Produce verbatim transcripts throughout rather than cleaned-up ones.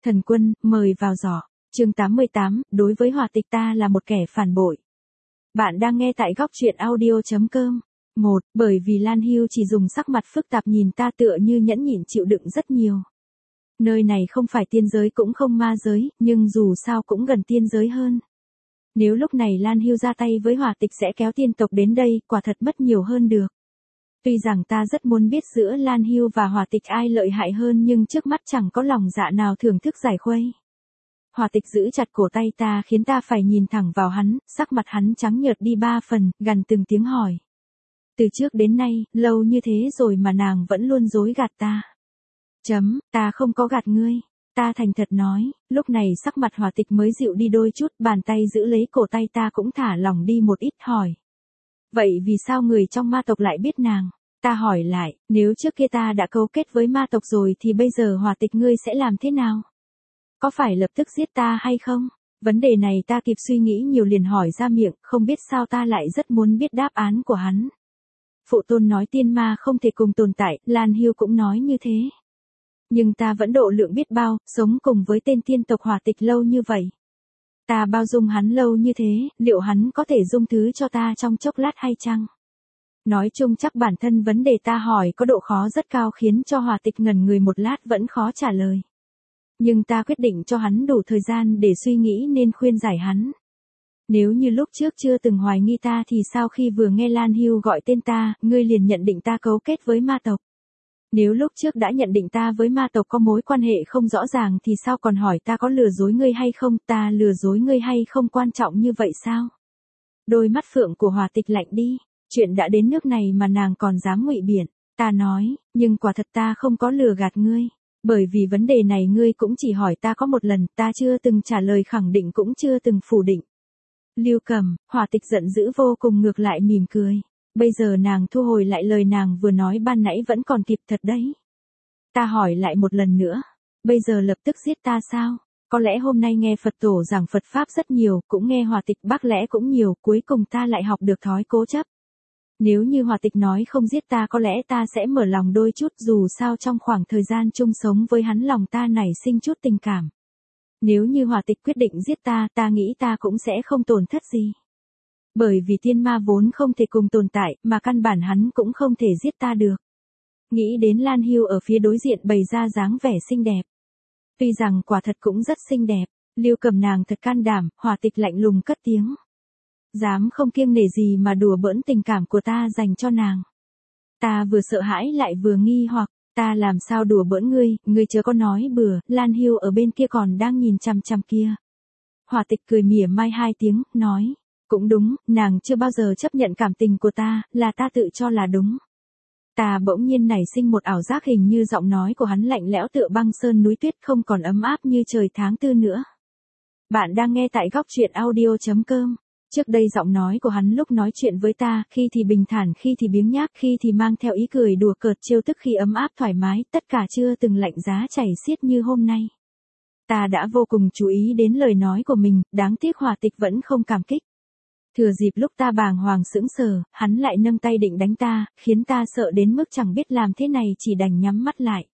Thần Quân, mời vào giỏ. Chương tám mươi tám, đối với Hòa Tịch ta là một kẻ phản bội. Bạn đang nghe tại góc truyện audio chấm com. một. Bởi vì Lan Hưu chỉ dùng sắc mặt phức tạp nhìn ta tựa như nhẫn nhịn chịu đựng rất nhiều. Nơi này không phải tiên giới cũng không ma giới, nhưng dù sao cũng gần tiên giới hơn. Nếu lúc này Lan Hưu ra tay với Hòa Tịch sẽ kéo tiên tộc đến đây, quả thật mất nhiều hơn được. Tuy rằng ta rất muốn biết giữa Lan Hưu và Hòa Tịch ai lợi hại hơn, nhưng trước mắt chẳng có lòng dạ nào thưởng thức giải khuây. Hòa Tịch giữ chặt cổ tay ta khiến ta phải nhìn thẳng vào hắn, sắc mặt hắn trắng nhợt đi ba phần, gằn từng tiếng hỏi. Từ trước đến nay, lâu như thế rồi mà nàng vẫn luôn dối gạt ta. Chấm, ta không có gạt ngươi. Ta thành thật nói, lúc này sắc mặt Hòa Tịch mới dịu đi đôi chút, bàn tay giữ lấy cổ tay ta cũng thả lỏng đi một ít, hỏi. Vậy vì sao người trong ma tộc lại biết nàng? Ta hỏi lại, nếu trước kia ta đã cấu kết với ma tộc rồi thì bây giờ Hòa Tịch ngươi sẽ làm thế nào? Có phải lập tức giết ta hay không? Vấn đề này ta kịp suy nghĩ nhiều liền hỏi ra miệng, không biết sao ta lại rất muốn biết đáp án của hắn. Phụ tôn nói tiên ma không thể cùng tồn tại, Lan Hưu cũng nói như thế. Nhưng ta vẫn độ lượng biết bao, sống cùng với tên tiên tộc Hòa Tịch lâu như vậy. Ta bao dung hắn lâu như thế, liệu hắn có thể dung thứ cho ta trong chốc lát hay chăng? Nói chung chắc bản thân vấn đề ta hỏi có độ khó rất cao khiến cho Hòa Tịch ngẩn người một lát vẫn khó trả lời. Nhưng ta quyết định cho hắn đủ thời gian để suy nghĩ nên khuyên giải hắn. Nếu như lúc trước chưa từng hoài nghi ta thì sao khi vừa nghe Lan Hưu gọi tên ta, ngươi liền nhận định ta cấu kết với ma tộc? Nếu lúc trước đã nhận định ta với ma tộc có mối quan hệ không rõ ràng thì sao còn hỏi ta có lừa dối ngươi hay không, ta lừa dối ngươi hay không quan trọng như vậy sao? Đôi mắt phượng của Hòa Tịch lạnh đi, chuyện đã đến nước này mà nàng còn dám ngụy biện. Ta nói, nhưng quả thật ta không có lừa gạt ngươi. Bởi vì vấn đề này ngươi cũng chỉ hỏi ta có một lần, ta chưa từng trả lời khẳng định cũng chưa từng phủ định. Lưu Cầm, Hòa Tịch giận dữ vô cùng ngược lại mỉm cười. Bây giờ nàng thu hồi lại lời nàng vừa nói ban nãy vẫn còn kịp thật đấy. Ta hỏi lại một lần nữa, bây giờ lập tức giết ta sao? Có lẽ hôm nay nghe Phật tổ giảng Phật Pháp rất nhiều, cũng nghe Hòa Tịch bác lẽ cũng nhiều, cuối cùng ta lại học được thói cố chấp. Nếu như Hòa Tịch nói không giết ta có lẽ ta sẽ mở lòng đôi chút, dù sao trong khoảng thời gian chung sống với hắn lòng ta nảy sinh chút tình cảm. Nếu như Hòa Tịch quyết định giết ta, ta nghĩ ta cũng sẽ không tổn thất gì. Bởi vì tiên ma vốn không thể cùng tồn tại, mà căn bản hắn cũng không thể giết ta được. Nghĩ đến Lan Hưu ở phía đối diện bày ra dáng vẻ xinh đẹp. Tuy rằng quả thật cũng rất xinh đẹp, Lưu Cầm nàng thật can đảm, Hòa Tịch lạnh lùng cất tiếng. Dám không kiêng nể gì mà đùa bỡn tình cảm của ta dành cho nàng. Ta vừa sợ hãi lại vừa nghi hoặc, ta làm sao đùa bỡn ngươi, ngươi chớ có nói bừa, Lan Hưu ở bên kia còn đang nhìn chằm chằm kia. Hòa Tịch cười mỉa mai hai tiếng, nói, cũng đúng, nàng chưa bao giờ chấp nhận cảm tình của ta, là ta tự cho là đúng. Ta bỗng nhiên nảy sinh một ảo giác hình như giọng nói của hắn lạnh lẽo tựa băng sơn núi tuyết không còn ấm áp như trời tháng tư nữa. Bạn đang nghe tại góc truyện audio chấm com. Trước đây giọng nói của hắn lúc nói chuyện với ta, khi thì bình thản, khi thì biếng nhác, khi thì mang theo ý cười đùa cợt trêu tức, khi ấm áp thoải mái, tất cả chưa từng lạnh giá chảy xiết như hôm nay. Ta đã vô cùng chú ý đến lời nói của mình, đáng tiếc Hòa Tịch vẫn không cảm kích. Thừa dịp lúc ta bàng hoàng sững sờ, hắn lại nâng tay định đánh ta, khiến ta sợ đến mức chẳng biết làm thế này chỉ đành nhắm mắt lại.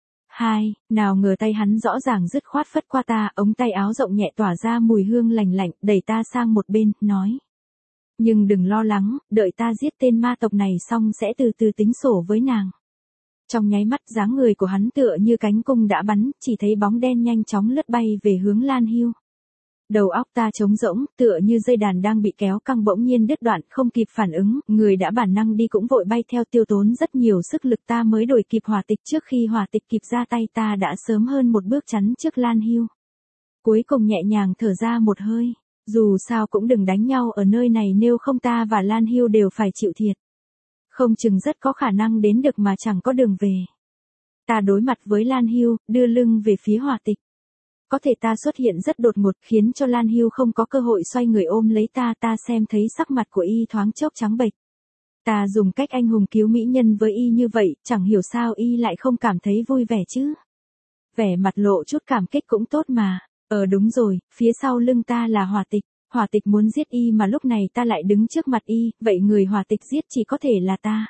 Hai, nào ngờ tay hắn rõ ràng dứt khoát phất qua ta, ống tay áo rộng nhẹ tỏa ra mùi hương lành lạnh, đẩy ta sang một bên, nói. Nhưng đừng lo lắng, đợi ta giết tên ma tộc này xong sẽ từ từ tính sổ với nàng. Trong nháy mắt dáng người của hắn tựa như cánh cung đã bắn, chỉ thấy bóng đen nhanh chóng lướt bay về hướng Lan Hưu. Đầu óc ta trống rỗng, tựa như dây đàn đang bị kéo căng bỗng nhiên đứt đoạn, không kịp phản ứng, người đã bản năng đi cũng vội bay theo, tiêu tốn rất nhiều sức lực ta mới đuổi kịp Hòa Tịch. Trước khi Hòa Tịch kịp ra tay ta đã sớm hơn một bước chắn trước Lan Hưu. Cuối cùng nhẹ nhàng thở ra một hơi, dù sao cũng đừng đánh nhau ở nơi này nếu không ta và Lan Hưu đều phải chịu thiệt. Không chừng rất có khả năng đến được mà chẳng có đường về. Ta đối mặt với Lan Hưu, đưa lưng về phía Hòa Tịch. Có thể ta xuất hiện rất đột ngột khiến cho Lan Hưu không có cơ hội xoay người ôm lấy ta, ta xem thấy sắc mặt của y thoáng chốc trắng bệch. Ta dùng cách anh hùng cứu mỹ nhân với y như vậy, chẳng hiểu sao y lại không cảm thấy vui vẻ chứ. Vẻ mặt lộ chút cảm kích cũng tốt mà. Ờ đúng rồi, phía sau lưng ta là Hòa Tịch. Hòa Tịch muốn giết y mà lúc này ta lại đứng trước mặt y, vậy người Hòa Tịch giết chỉ có thể là ta.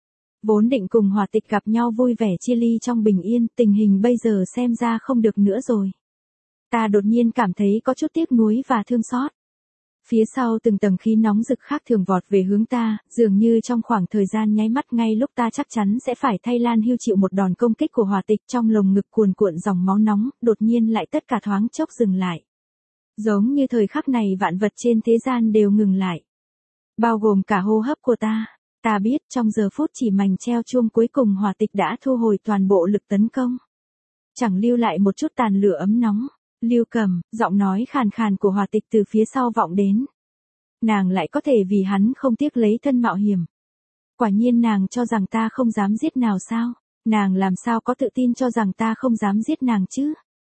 Vốn định cùng Hòa Tịch gặp nhau vui vẻ chia ly trong bình yên, tình hình bây giờ xem ra không được nữa rồi. Ta đột nhiên cảm thấy có chút tiếc nuối và thương xót. Phía sau từng tầng khí nóng rực khác thường vọt về hướng ta, dường như trong khoảng thời gian nháy mắt ngay lúc ta chắc chắn sẽ phải thay Lan Hưu chịu một đòn công kích của hỏa tịch, trong lồng ngực cuồn cuộn dòng máu nóng, đột nhiên lại tất cả thoáng chốc dừng lại. Giống như thời khắc này vạn vật trên thế gian đều ngừng lại. Bao gồm cả hô hấp của ta. Ta biết trong giờ phút chỉ mảnh treo chuông cuối cùng hỏa tịch đã thu hồi toàn bộ lực tấn công. Chẳng lưu lại một chút tàn lửa ấm nóng. Lưu Cầm, giọng nói khàn khàn của hỏa tịch từ phía sau vọng đến. Nàng lại có thể vì hắn không tiếc lấy thân mạo hiểm. Quả nhiên nàng cho rằng ta không dám giết nào sao? Nàng làm sao có tự tin cho rằng ta không dám giết nàng chứ?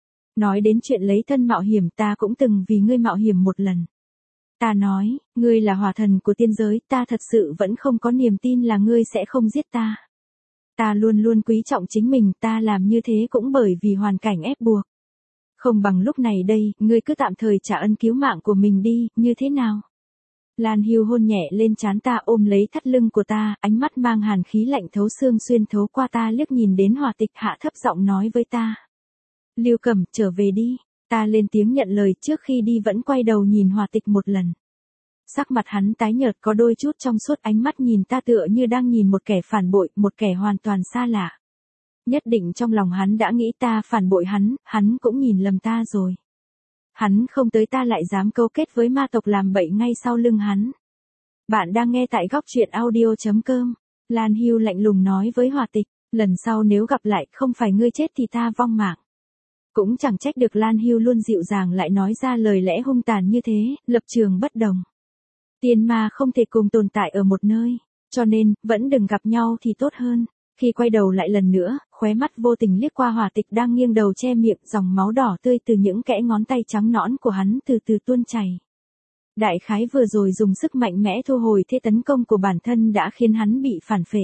Nói đến chuyện lấy thân mạo hiểm, ta cũng từng vì ngươi mạo hiểm một lần. Ta nói, ngươi là hỏa thần của tiên giới, ta thật sự vẫn không có niềm tin là ngươi sẽ không giết ta. Ta luôn luôn quý trọng chính mình, ta làm như thế cũng bởi vì hoàn cảnh ép buộc. Không bằng lúc này đây, ngươi cứ tạm thời trả ân cứu mạng của mình đi, như thế nào? Lan Hưu hôn nhẹ lên trán ta, ôm lấy thắt lưng của ta, ánh mắt mang hàn khí lạnh thấu xương xuyên thấu qua ta, liếc nhìn đến hỏa tịch, hạ thấp giọng nói với ta. Lưu Cầm, trở về đi. Ta lên tiếng nhận lời, trước khi đi vẫn quay đầu nhìn hỏa tịch một lần. Sắc mặt hắn tái nhợt, có đôi chút trong suốt, ánh mắt nhìn ta tựa như đang nhìn một kẻ phản bội, một kẻ hoàn toàn xa lạ. Nhất định trong lòng hắn đã nghĩ ta phản bội hắn, hắn cũng nhìn lầm ta rồi. Hắn không tới ta lại dám câu kết với ma tộc làm bậy ngay sau lưng hắn. Bạn đang nghe tại góc truyện audio chấm com. Lan Hưu lạnh lùng nói với hỏa tịch, lần sau nếu gặp lại không phải ngươi chết thì ta vong mạng. Cũng chẳng trách được Lan Hưu luôn dịu dàng lại nói ra lời lẽ hung tàn như thế, lập trường bất đồng. Tiên ma không thể cùng tồn tại ở một nơi, cho nên, vẫn đừng gặp nhau thì tốt hơn. Khi quay đầu lại lần nữa, khóe mắt vô tình liếc qua hỏa tịch đang nghiêng đầu che miệng, dòng máu đỏ tươi từ những kẽ ngón tay trắng nõn của hắn từ từ tuôn chảy. Đại khái vừa rồi dùng sức mạnh mẽ thu hồi thế tấn công của bản thân đã khiến hắn bị phản phệ.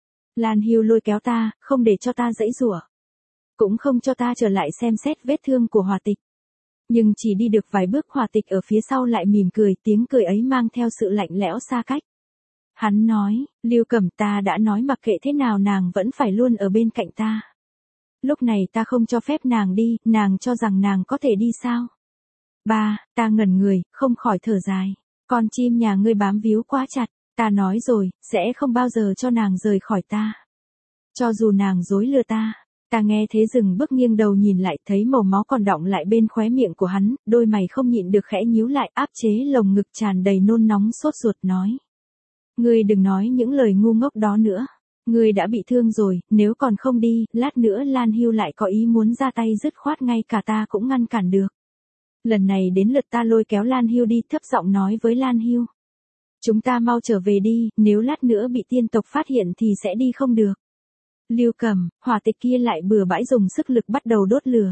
Lan Hưu lôi kéo ta, không để cho ta giãy giụa. Cũng không cho ta trở lại xem xét vết thương của hỏa tịch. Nhưng chỉ đi được vài bước, hỏa tịch ở phía sau lại mỉm cười, tiếng cười ấy mang theo sự lạnh lẽo xa cách. Hắn nói, Lưu Cầm, ta đã nói mặc kệ thế nào nàng vẫn phải luôn ở bên cạnh ta. Lúc này ta không cho phép nàng đi, nàng cho rằng nàng có thể đi sao? Ba, ta ngẩn người, không khỏi thở dài. Con chim nhà ngươi bám víu quá chặt, ta nói rồi, sẽ không bao giờ cho nàng rời khỏi ta. Cho dù nàng dối lừa ta. Ta nghe thế dừng bước, nghiêng đầu nhìn lại, thấy màu máu còn đọng lại bên khóe miệng của hắn, đôi mày không nhịn được khẽ nhíu lại, áp chế lồng ngực tràn đầy nôn nóng sốt ruột nói. Ngươi đừng nói những lời ngu ngốc đó nữa. Ngươi đã bị thương rồi, nếu còn không đi, lát nữa Lan Hưu lại có ý muốn ra tay dứt khoát, ngay cả ta cũng ngăn cản được. Lần này đến lượt ta lôi kéo Lan Hưu đi, thấp giọng nói với Lan Hưu. Chúng ta mau trở về đi, nếu lát nữa bị tiên tộc phát hiện thì sẽ đi không được. Lưu Cầm, hỏa tịch kia lại bừa bãi dùng sức lực bắt đầu đốt lửa.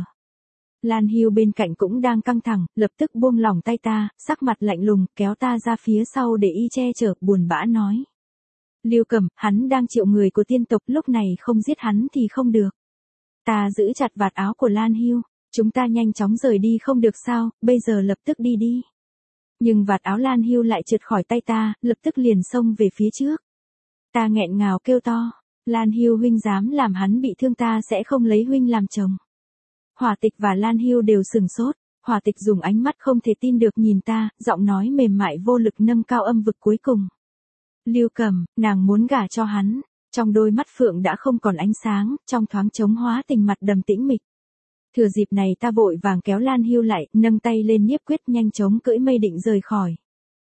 Lan Hưu bên cạnh cũng đang căng thẳng, lập tức buông lỏng tay ta, sắc mặt lạnh lùng, kéo ta ra phía sau để y che chở, buồn bã nói. Lưu Cầm, hắn đang triệu người của tiên tộc, lúc này không giết hắn thì không được. Ta giữ chặt vạt áo của Lan Hưu, chúng ta nhanh chóng rời đi không được sao, bây giờ lập tức đi đi. Nhưng vạt áo Lan Hưu lại trượt khỏi tay ta, lập tức liền xông về phía trước. Ta nghẹn ngào kêu to. Lan Hưu huynh dám làm hắn bị thương, ta sẽ không lấy huynh làm chồng. Hỏa tịch và Lan Hưu đều sừng sốt, hỏa tịch dùng ánh mắt không thể tin được nhìn ta, giọng nói mềm mại vô lực nâng cao âm vực cuối cùng. Lưu Cầm, nàng muốn gả cho hắn, trong đôi mắt phượng đã không còn ánh sáng, trong thoáng trống hóa tình mặt đầm tĩnh mịch. Thừa dịp này ta vội vàng kéo Lan Hưu lại, nâng tay lên nhiếp quyết nhanh chóng cưỡi mây định rời khỏi.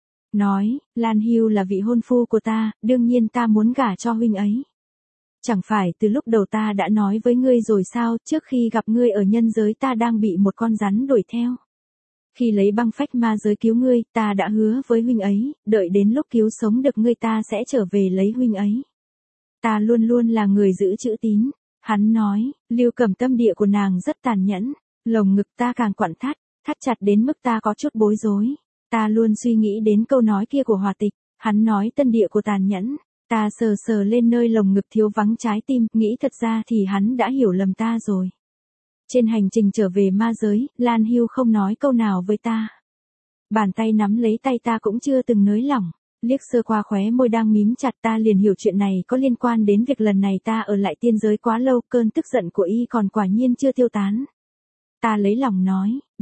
Nói, Lan Hưu là vị hôn phu của ta, đương nhiên ta muốn gả cho huynh ấy. Chẳng phải từ lúc đầu ta đã nói với ngươi rồi sao, trước khi gặp ngươi ở nhân giới ta đang bị một con rắn đuổi theo. Khi lấy băng phách ma giới cứu ngươi, ta đã hứa với huynh ấy, đợi đến lúc cứu sống được ngươi ta sẽ trở về lấy huynh ấy. Ta luôn luôn là người giữ chữ tín. Hắn nói, Lưu Cầm, tâm địa của nàng rất tàn nhẫn, lồng ngực ta càng quặn thắt, thắt chặt đến mức ta có chút bối rối. Ta luôn suy nghĩ đến câu nói kia của hỏa tịch, hắn nói tâm địa của tàn nhẫn. Ta sờ sờ lên nơi lồng ngực thiếu vắng trái tim, nghĩ thật ra thì hắn đã hiểu lầm ta rồi. Trên hành trình trở về ma giới, Lan Hưu không nói câu nào với ta. Bàn tay nắm lấy tay ta cũng chưa từng nới lỏng, liếc sơ qua khóe môi đang mím chặt, ta liền hiểu chuyện này có liên quan đến việc lần này ta ở lại tiên giới quá lâu, cơn tức giận của y còn quả nhiên chưa tiêu tán. Ta lấy lòng nói,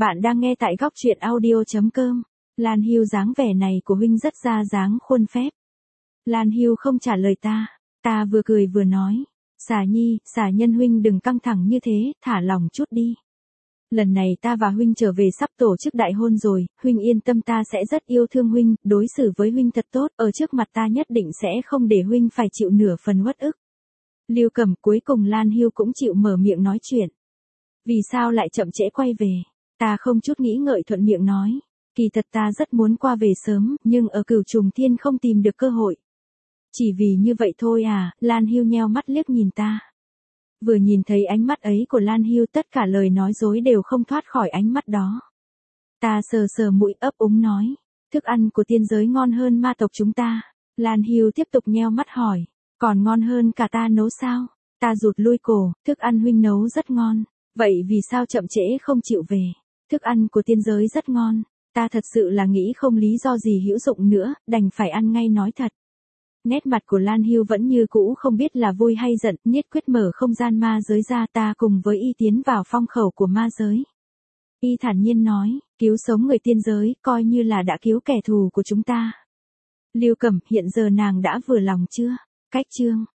Bạn đang nghe tại góc truyện audio.com. Lan Hưu dáng vẻ này của huynh rất ra dáng khuôn phép. Lan Hưu không trả lời ta, ta vừa cười vừa nói, Xà Nhi, Xà Nhân huynh đừng căng thẳng như thế, thả lòng chút đi. Lần này ta và huynh trở về sắp tổ chức đại hôn rồi, huynh yên tâm ta sẽ rất yêu thương huynh, đối xử với huynh thật tốt, ở trước mặt ta nhất định sẽ không để huynh phải chịu nửa phần uất ức. Lưu Cầm, cuối cùng Lan Hưu cũng chịu mở miệng nói chuyện. Vì sao lại chậm trễ quay về? Ta không chút nghĩ ngợi thuận miệng nói, kỳ thật ta rất muốn qua về sớm, nhưng ở Cửu Trùng Thiên không tìm được cơ hội. Chỉ vì như vậy thôi à? Lan Hưu nheo mắt liếc nhìn ta. Vừa nhìn thấy ánh mắt ấy của Lan Hưu, tất cả lời nói dối đều không thoát khỏi ánh mắt đó. Ta sờ sờ mũi ấp úng nói, thức ăn của tiên giới ngon hơn ma tộc chúng ta. Lan Hưu tiếp tục nheo mắt hỏi, còn ngon hơn cả ta nấu sao? Ta rụt lui cổ, thức ăn huynh nấu rất ngon, vậy vì sao chậm trễ không chịu về? Thức ăn của tiên giới rất ngon, ta thật sự là nghĩ không lý do gì hữu dụng nữa, đành phải ăn ngay nói thật. Nét mặt của Lan Hưu vẫn như cũ không biết là vui hay giận, nhất quyết mở không gian ma giới ra, ta cùng với y tiến vào phong khẩu của ma giới. Y thản nhiên nói, cứu sống người tiên giới, coi như là đã cứu kẻ thù của chúng ta. Lưu Cẩm, hiện giờ nàng đã vừa lòng chưa? Cách chương